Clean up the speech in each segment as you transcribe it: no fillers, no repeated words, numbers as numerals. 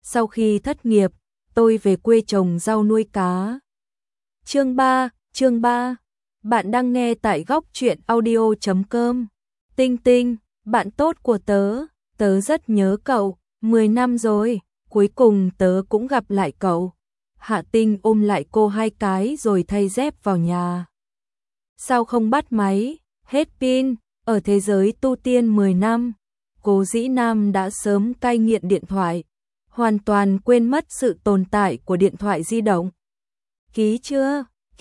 Sau khi thất nghiệp, tôi về quê trồng rau nuôi cá. Chương 3. Bạn đang nghe tại góc truyện audio.com. Tinh Tinh, bạn tốt của tớ rất nhớ cậu, 10 năm rồi, cuối cùng tớ cũng gặp lại cậu. Hạ Tinh ôm lại cô 2 cái rồi thay dép vào nhà. Sao không bắt máy, hết pin, ở thế giới tu tiên 10 năm, Cố Dĩ Nam đã sớm cai nghiện điện thoại, hoàn toàn quên mất sự tồn tại của điện thoại di động. Ký chưa?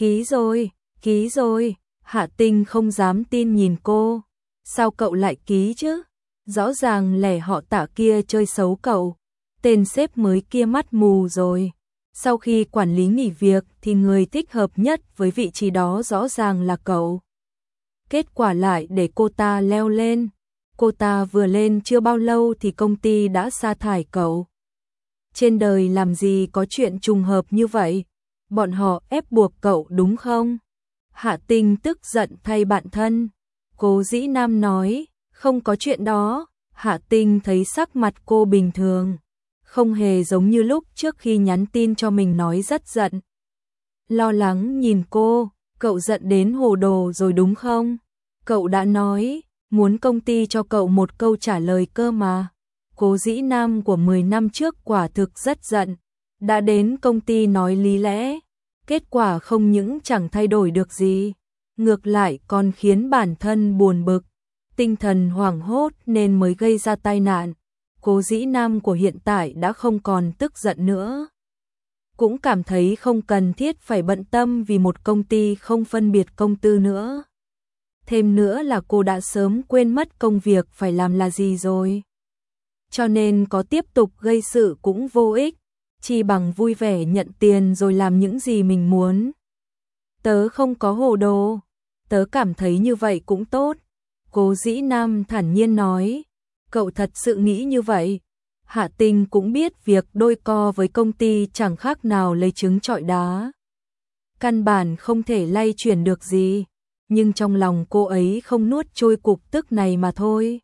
Ký rồi, Hạ Tinh không dám tin nhìn cô. Sao cậu lại ký chứ? Rõ ràng lẻ họ Tạ kia chơi xấu cậu, tên sếp mới kia mắt mù rồi. Sau khi quản lý nghỉ việc thì người thích hợp nhất với vị trí đó rõ ràng là cậu. Kết quả lại để cô ta leo lên. Cô ta vừa lên chưa bao lâu thì công ty đã sa thải cậu. Trên đời làm gì có chuyện trùng hợp như vậy? Bọn họ ép buộc cậu đúng không? Hạ Tinh tức giận thay bạn thân. Cố Dĩ Nam nói, không có chuyện đó. Hạ Tinh thấy sắc mặt cô bình thường, không hề giống như lúc trước khi nhắn tin cho mình nói rất giận. Lo lắng nhìn cô, cậu giận đến hồ đồ rồi đúng không? Cậu đã nói, muốn công ty cho cậu một câu trả lời cơ mà. Cố Dĩ Nam của 10 năm trước quả thực rất giận, đã đến công ty nói lý lẽ, kết quả không những chẳng thay đổi được gì, ngược lại còn khiến bản thân buồn bực, tinh thần hoảng hốt nên mới gây ra tai nạn. Cố Dĩ Nam của hiện tại đã không còn tức giận nữa, cũng cảm thấy không cần thiết phải bận tâm vì một công ty không phân biệt công tư nữa. Thêm nữa là cô đã sớm quên mất công việc phải làm là gì rồi. Cho nên có tiếp tục gây sự cũng vô ích, chỉ bằng vui vẻ nhận tiền rồi làm những gì mình muốn. Tớ không có hồ đồ, tớ cảm thấy như vậy cũng tốt. Cố Dĩ Nam thản nhiên nói, cậu thật sự nghĩ như vậy? Hạ Tinh cũng biết việc đôi co với công ty chẳng khác nào lấy trứng trọi đá. Căn bản không thể lay chuyển được gì, nhưng trong lòng cô ấy không nuốt trôi cục tức này mà thôi.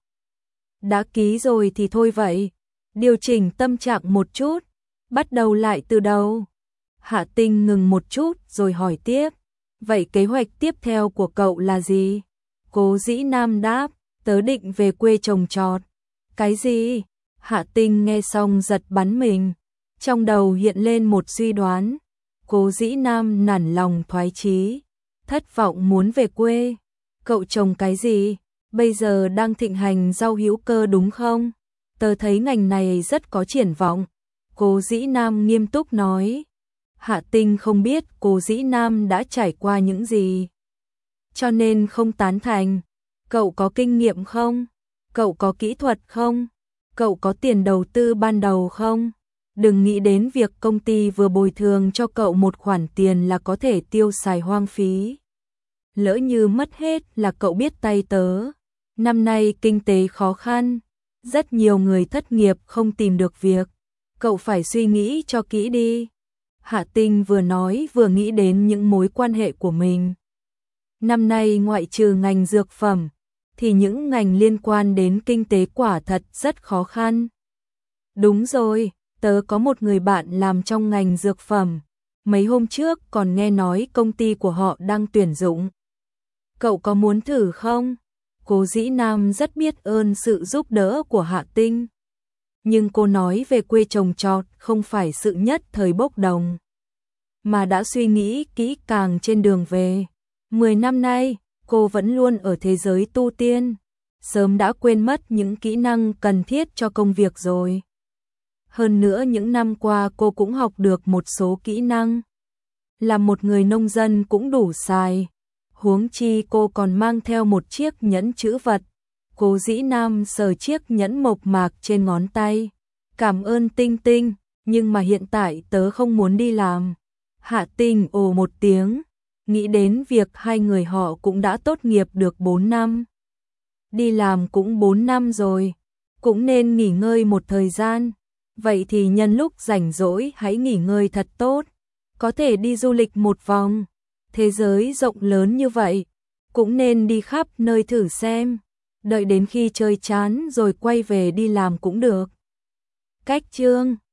Đã ký rồi thì thôi vậy, điều chỉnh tâm trạng một chút, bắt đầu lại từ đầu. Hạ Tinh ngừng một chút rồi hỏi tiếp, vậy kế hoạch tiếp theo của cậu là gì? Cố Dĩ Nam đáp, tớ định về quê trồng trọt. Cái gì? Hạ Tinh nghe xong giật bắn mình, trong đầu hiện lên một suy đoán. Cố Dĩ Nam nản lòng thoái chí, thất vọng muốn về quê. Cậu trồng cái gì? Bây giờ đang thịnh hành rau hữu cơ đúng không? Tớ thấy ngành này rất có triển vọng. Cố Dĩ Nam nghiêm túc nói. Hạ Tinh không biết Cố Dĩ Nam đã trải qua những gì, cho nên không tán thành. Cậu có kinh nghiệm không? Cậu có kỹ thuật không? Cậu có tiền đầu tư ban đầu không? Đừng nghĩ đến việc công ty vừa bồi thường cho cậu một khoản tiền là có thể tiêu xài hoang phí. Lỡ như mất hết là cậu biết tay tớ. Năm nay kinh tế khó khăn, rất nhiều người thất nghiệp không tìm được việc. Cậu phải suy nghĩ cho kỹ đi. Hạ Tinh vừa nói vừa nghĩ đến những mối quan hệ của mình. Năm nay ngoại trừ ngành dược phẩm, thì những ngành liên quan đến kinh tế quả thật rất khó khăn. Đúng rồi, tớ có một người bạn làm trong ngành dược phẩm. Mấy hôm trước còn nghe nói công ty của họ đang tuyển dụng. Cậu có muốn thử không? Cố Dĩ Nam rất biết ơn sự giúp đỡ của Hạ Tinh. Nhưng cô nói về quê trồng trọt không phải sự nhất thời bốc đồng, mà đã suy nghĩ kỹ càng trên đường về. 10 năm nay, cô vẫn luôn ở thế giới tu tiên, sớm đã quên mất những kỹ năng cần thiết cho công việc rồi. Hơn nữa những năm qua cô cũng học được một số kỹ năng. Làm một người nông dân cũng đủ xài. Huống chi cô còn mang theo một chiếc nhẫn chữ vật. Cố Dĩ Nam sờ chiếc nhẫn mộc mạc trên ngón tay. Cảm ơn Tinh Tinh, nhưng mà hiện tại tớ không muốn đi làm. Hạ Tinh ồ một tiếng, nghĩ đến việc hai người họ cũng đã tốt nghiệp được 4 năm. Đi làm cũng 4 năm rồi, cũng nên nghỉ ngơi một thời gian. Vậy thì nhân lúc rảnh rỗi hãy nghỉ ngơi thật tốt, có thể đi du lịch một vòng. Thế giới rộng lớn như vậy, cũng nên đi khắp nơi thử xem. Đợi đến khi chơi chán rồi quay về đi làm cũng được. Cách chương